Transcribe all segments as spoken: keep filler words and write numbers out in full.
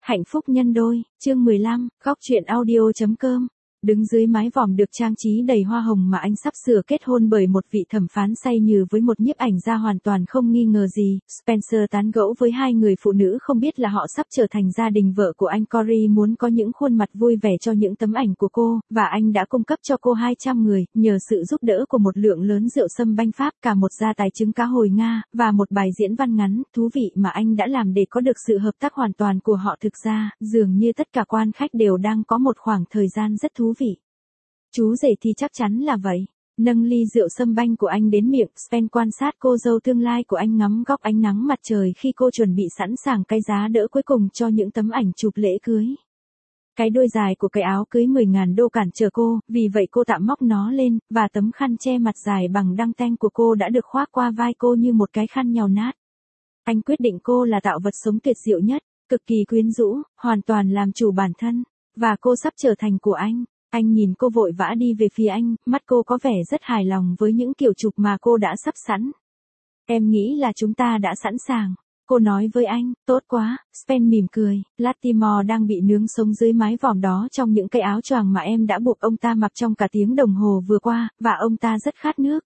Hạnh phúc nhân đôi, chương mười lăm, góc truyện audio.com. Đứng dưới mái vòm được trang trí đầy hoa hồng mà anh sắp sửa kết hôn bởi một vị thẩm phán say như với một nhiếp ảnh gia hoàn toàn không nghi ngờ gì, Spencer tán gẫu với hai người phụ nữ không biết là họ sắp trở thành gia đình vợ của anh. Corey muốn có những khuôn mặt vui vẻ cho những tấm ảnh của cô, và anh đã cung cấp cho cô hai trăm người, nhờ sự giúp đỡ của một lượng lớn rượu sâm banh Pháp, cả một gia tài trứng cá hồi Nga, và một bài diễn văn ngắn, thú vị mà anh đã làm để có được sự hợp tác hoàn toàn của họ. Thực ra, dường như tất cả quan khách đều đang có một khoảng thời gian rất thú vị. Chú rể thì chắc chắn là vậy. Nâng ly rượu sâm banh của anh đến miệng, Spen quan sát cô dâu tương lai của anh ngắm góc ánh nắng mặt trời khi cô chuẩn bị sẵn sàng cái giá đỡ cuối cùng cho những tấm ảnh chụp lễ cưới. Cái đuôi dài của cái áo cưới mười ngàn đô cản trở cô, vì vậy cô tạm móc nó lên, và tấm khăn che mặt dài bằng đăng ten của cô đã được khoác qua vai cô như một cái khăn nhàu nát. Anh quyết định cô là tạo vật sống tuyệt diệu nhất, cực kỳ quyến rũ, hoàn toàn làm chủ bản thân, và cô sắp trở thành của anh. Anh nhìn cô vội vã đi về phía anh, mắt cô có vẻ rất hài lòng với những kiểu chụp mà cô đã sắp sẵn. Em nghĩ là chúng ta đã sẵn sàng, cô nói với anh. Tốt quá, Spen mỉm cười. Latimore đang bị nướng sống dưới mái vòm đó trong những cái áo choàng mà em đã buộc ông ta mặc trong cả tiếng đồng hồ vừa qua, và ông ta rất khát nước.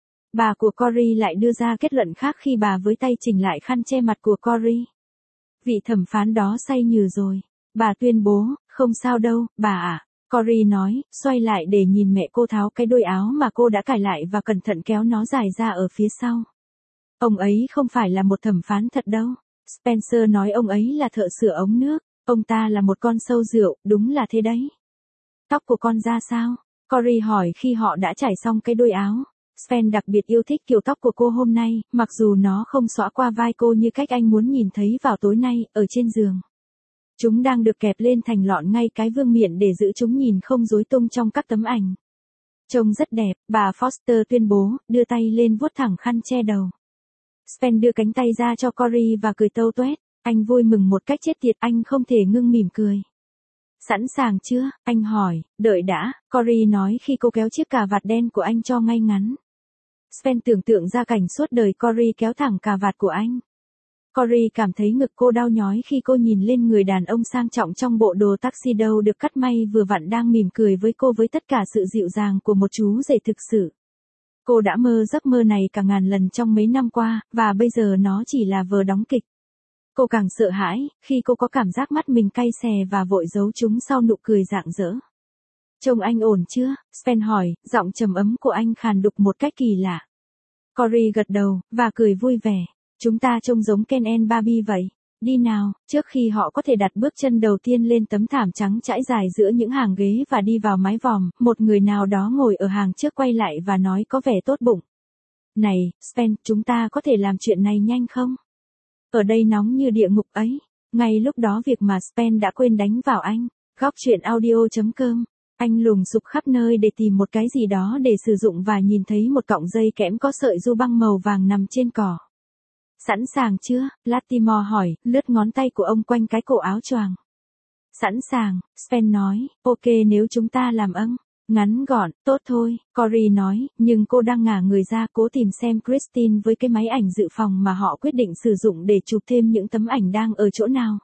Bà của Corey lại đưa ra kết luận khác khi bà với tay chỉnh lại khăn che mặt của Corey. Vị thẩm phán đó say nhừ rồi. Bà tuyên bố, không sao đâu, bà ạ. Corey nói, xoay lại để nhìn mẹ cô tháo cái đôi áo mà cô đã cài lại và cẩn thận kéo nó dài ra ở phía sau. Ông ấy không phải là một thẩm phán thật đâu. Spencer nói ông ấy là thợ sửa ống nước. Ông ta là một con sâu rượu, đúng là thế đấy. Tóc của con ra sao? Corey hỏi khi họ đã trải xong cái đôi áo. Spen đặc biệt yêu thích kiểu tóc của cô hôm nay, mặc dù nó không xõa qua vai cô như cách anh muốn nhìn thấy vào tối nay, ở trên giường. Chúng đang được kẹp lên thành lọn ngay cái vương miện để giữ chúng nhìn không rối tung trong các tấm ảnh. Trông rất đẹp, bà Foster tuyên bố, đưa tay lên vuốt thẳng khăn che đầu. Spen đưa cánh tay ra cho Corey và cười tâu tuét. Anh vui mừng một cách chết tiệt, anh không thể ngưng mỉm cười. Sẵn sàng chưa? Anh hỏi. Đợi đã, Corey nói khi cô kéo chiếc cà vạt đen của anh cho ngay ngắn. Spen tưởng tượng ra cảnh suốt đời Corey kéo thẳng cà vạt của anh. Corey cảm thấy ngực cô đau nhói khi cô nhìn lên người đàn ông sang trọng trong bộ đồ tuxedo được cắt may vừa vặn đang mỉm cười với cô với tất cả sự dịu dàng của một chú rể thực sự. Cô đã mơ giấc mơ này cả ngàn lần trong mấy năm qua, và bây giờ nó chỉ là vở đóng kịch. Cô càng sợ hãi, khi cô có cảm giác mắt mình cay xè và vội giấu chúng sau nụ cười rạng rỡ. Trông anh ổn chưa? Spen hỏi, giọng trầm ấm của anh khàn đục một cách kỳ lạ. Corey gật đầu, và cười vui vẻ. Chúng ta trông giống Ken and Barbie vậy. Đi nào, trước khi họ có thể đặt bước chân đầu tiên lên tấm thảm trắng trải dài giữa những hàng ghế và đi vào mái vòm, một người nào đó ngồi ở hàng trước quay lại và nói có vẻ tốt bụng. Này, Spen, chúng ta có thể làm chuyện này nhanh không? Ở đây nóng như địa ngục ấy. Ngay lúc đó việc mà Spen đã quên đánh vào anh. Góc truyện audio.com. Anh lùng sục khắp nơi để tìm một cái gì đó để sử dụng và nhìn thấy một cọng dây kẽm có sợi ru băng màu vàng nằm trên cỏ. Sẵn sàng chưa? Latimore hỏi, lướt ngón tay của ông quanh cái cổ áo choàng. Sẵn sàng, Spen nói, ok nếu chúng ta làm âng. Ngắn gọn, tốt thôi, Corey nói, nhưng cô đang ngả người ra cố tìm xem Christine với cái máy ảnh dự phòng mà họ quyết định sử dụng để chụp thêm những tấm ảnh đang ở chỗ nào.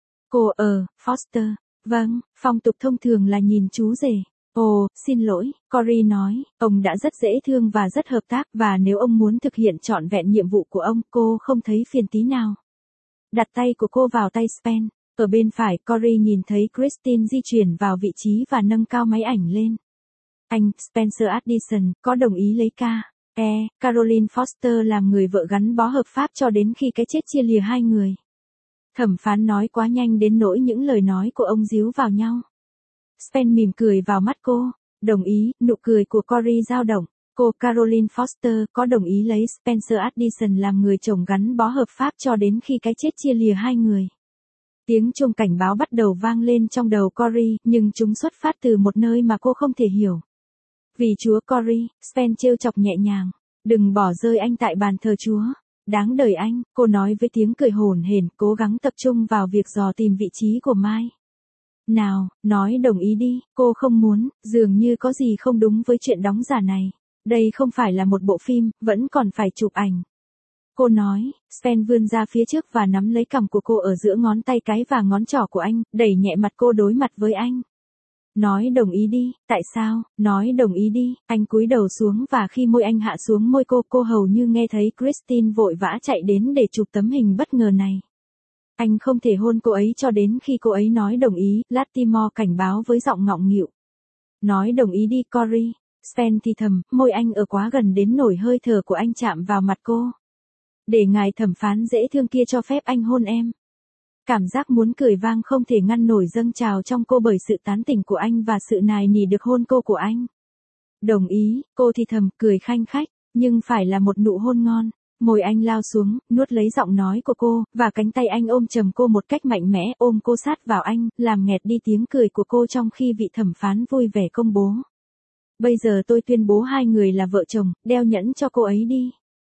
Cô ờ, Foster. Vâng, phong tục thông thường là nhìn chú rể. Ồ, xin lỗi, Corey nói, ông đã rất dễ thương và rất hợp tác, và nếu ông muốn thực hiện trọn vẹn nhiệm vụ của ông, cô không thấy phiền tí nào. Đặt tay của cô vào tay Spen. Ở bên phải, Corey nhìn thấy Christine di chuyển vào vị trí và nâng cao máy ảnh lên. Anh, Spencer Addison, có đồng ý lấy ca. E, Caroline Foster làm người vợ gắn bó hợp pháp cho đến khi cái chết chia lìa hai người. Thẩm phán nói quá nhanh đến nỗi những lời nói của ông díu vào nhau. Spen mỉm cười vào mắt cô. Đồng ý, nụ cười của Corey dao động. Cô Caroline Foster có đồng ý lấy Spencer Addison làm người chồng gắn bó hợp pháp cho đến khi cái chết chia lìa hai người. Tiếng chuông cảnh báo bắt đầu vang lên trong đầu Corey, nhưng chúng xuất phát từ một nơi mà cô không thể hiểu. Vì Chúa Corey, Spen trêu chọc nhẹ nhàng. Đừng bỏ rơi anh tại bàn thờ Chúa. Đáng đời anh, cô nói với tiếng cười hổn hển, cố gắng tập trung vào việc dò tìm vị trí của Mai. Nào, nói đồng ý đi, cô không muốn, dường như có gì không đúng với chuyện đóng giả này. Đây không phải là một bộ phim, vẫn còn phải chụp ảnh. Cô nói, Spen vươn ra phía trước và nắm lấy cằm của cô ở giữa ngón tay cái và ngón trỏ của anh, đẩy nhẹ mặt cô đối mặt với anh. Nói đồng ý đi, tại sao, nói đồng ý đi, anh cúi đầu xuống và khi môi anh hạ xuống môi cô, cô hầu như nghe thấy Christine vội vã chạy đến để chụp tấm hình bất ngờ này. Anh không thể hôn cô ấy cho đến khi cô ấy nói đồng ý, Latimore cảnh báo với giọng ngọng nghịu. Nói đồng ý đi, Cory. Spen thì thầm, môi anh ở quá gần đến nổi hơi thở của anh chạm vào mặt cô. Để ngài thẩm phán dễ thương kia cho phép anh hôn em. Cảm giác muốn cười vang không thể ngăn nổi dâng trào trong cô bởi sự tán tỉnh của anh và sự nài nỉ được hôn cô của anh. Đồng ý, cô thì thầm, cười khanh khách, nhưng phải là một nụ hôn ngon. Môi anh lao xuống, nuốt lấy giọng nói của cô, và cánh tay anh ôm chầm cô một cách mạnh mẽ, ôm cô sát vào anh, làm nghẹt đi tiếng cười của cô trong khi vị thẩm phán vui vẻ công bố. Bây giờ tôi tuyên bố hai người là vợ chồng, đeo nhẫn cho cô ấy đi.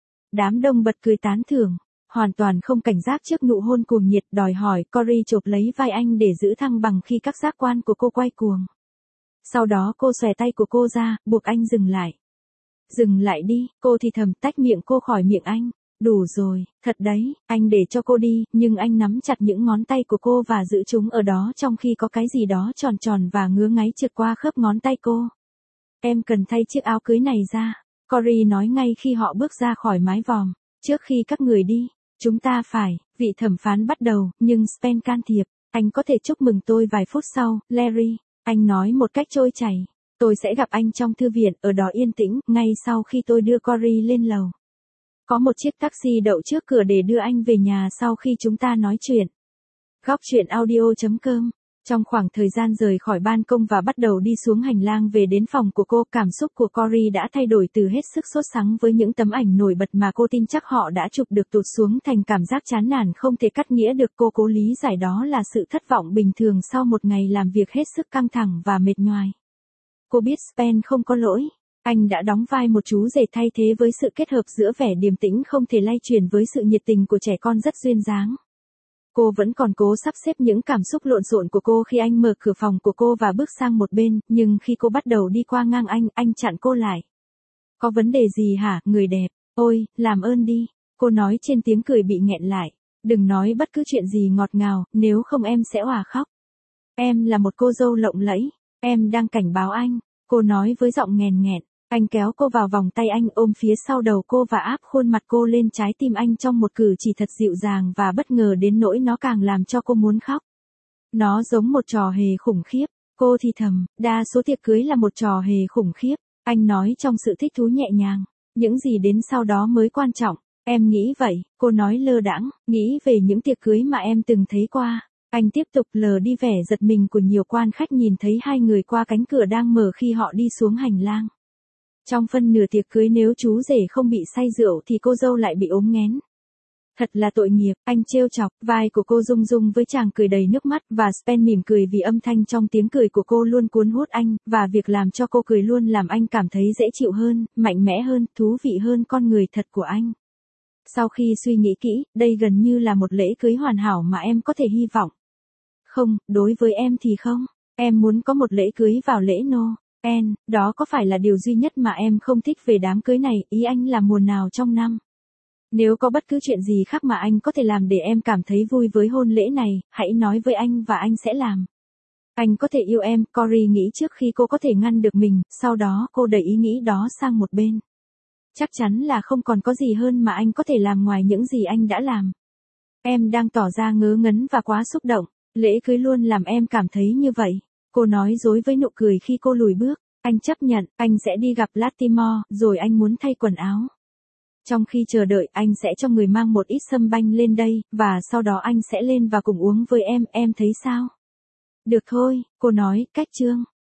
Đám đông bật cười tán thưởng, hoàn toàn không cảnh giác trước nụ hôn cuồng nhiệt, đòi hỏi. Cory chộp lấy vai anh để giữ thăng bằng khi các giác quan của cô quay cuồng. Sau đó cô xòe tay của cô ra, buộc anh dừng lại. Dừng lại đi, cô thì thầm, tách miệng cô khỏi miệng anh. Đủ rồi, thật đấy, anh để cho cô đi, nhưng anh nắm chặt những ngón tay của cô và giữ chúng ở đó trong khi có cái gì đó tròn tròn và ngứa ngáy trượt qua khớp ngón tay cô. Em cần thay chiếc áo cưới này ra, Cory nói ngay khi họ bước ra khỏi mái vòm. Trước khi các người đi, chúng ta phải, vị thẩm phán bắt đầu, nhưng Spen can thiệp. Anh có thể chúc mừng tôi vài phút sau, Larry. Anh nói một cách trôi chảy. Tôi sẽ gặp anh trong thư viện, ở đó yên tĩnh, ngay sau khi tôi đưa Cory lên lầu. Có một chiếc taxi đậu trước cửa để đưa anh về nhà sau khi chúng ta nói chuyện. Góc truyện audio chấm com. Trong khoảng thời gian rời khỏi ban công và bắt đầu đi xuống hành lang về đến phòng của cô, cảm xúc của Cory đã thay đổi từ hết sức sốt sắng với những tấm ảnh nổi bật mà cô tin chắc họ đã chụp được tụt xuống thành cảm giác chán nản không thể cắt nghĩa được. Cô cố lý giải đó là sự thất vọng bình thường sau một ngày làm việc hết sức căng thẳng và mệt nhoài. Cô biết Spen không có lỗi. Anh đã đóng vai một chú rể thay thế với sự kết hợp giữa vẻ điềm tĩnh không thể lay chuyển với sự nhiệt tình của trẻ con rất duyên dáng. Cô vẫn còn cố sắp xếp những cảm xúc lộn xộn của cô khi anh mở cửa phòng của cô và bước sang một bên, nhưng khi cô bắt đầu đi qua ngang anh, anh chặn cô lại. Có vấn đề gì hả, người đẹp? Ôi, làm ơn đi. Cô nói trên tiếng cười bị nghẹn lại. Đừng nói bất cứ chuyện gì ngọt ngào, nếu không em sẽ òa khóc. Em là một cô dâu lộng lẫy. Em đang cảnh báo anh. Cô nói với giọng nghèn nghẹn. Anh kéo cô vào vòng tay anh, ôm phía sau đầu cô và áp khuôn mặt cô lên trái tim anh trong một cử chỉ thật dịu dàng và bất ngờ đến nỗi nó càng làm cho cô muốn khóc. Nó giống một trò hề khủng khiếp. Cô thì thầm, đa số tiệc cưới là một trò hề khủng khiếp. Anh nói trong sự thích thú nhẹ nhàng. Những gì đến sau đó mới quan trọng. Em nghĩ vậy, cô nói lơ đãng, nghĩ về những tiệc cưới mà em từng thấy qua. Anh tiếp tục lờ đi vẻ giật mình của nhiều quan khách nhìn thấy hai người qua cánh cửa đang mở khi họ đi xuống hành lang. Trong phân nửa tiệc cưới nếu chú rể không bị say rượu thì cô dâu lại bị ốm nghén. Thật là tội nghiệp, anh trêu chọc, vai của cô rung rung với chàng cười đầy nước mắt và Spen mỉm cười vì âm thanh trong tiếng cười của cô luôn cuốn hút anh, và việc làm cho cô cười luôn làm anh cảm thấy dễ chịu hơn, mạnh mẽ hơn, thú vị hơn con người thật của anh. Sau khi suy nghĩ kỹ, đây gần như là một lễ cưới hoàn hảo mà em có thể hy vọng. Không, đối với em thì không. Em muốn có một lễ cưới vào lễ Noel, đó có phải là điều duy nhất mà em không thích về đám cưới này, ý anh là mùa nào trong năm? Nếu có bất cứ chuyện gì khác mà anh có thể làm để em cảm thấy vui với hôn lễ này, hãy nói với anh và anh sẽ làm. Anh có thể yêu em, Cory nghĩ trước khi cô có thể ngăn được mình, sau đó cô đẩy ý nghĩ đó sang một bên. Chắc chắn là không còn có gì hơn mà anh có thể làm ngoài những gì anh đã làm. Em đang tỏ ra ngớ ngẩn và quá xúc động. Lễ cưới luôn làm em cảm thấy như vậy. Cô nói dối với nụ cười khi cô lùi bước. Anh chấp nhận, anh sẽ đi gặp Latimore, rồi anh muốn thay quần áo. Trong khi chờ đợi, anh sẽ cho người mang một ít sâm banh lên đây, và sau đó anh sẽ lên và cùng uống với em, em thấy sao? Được thôi, cô nói, cách chương.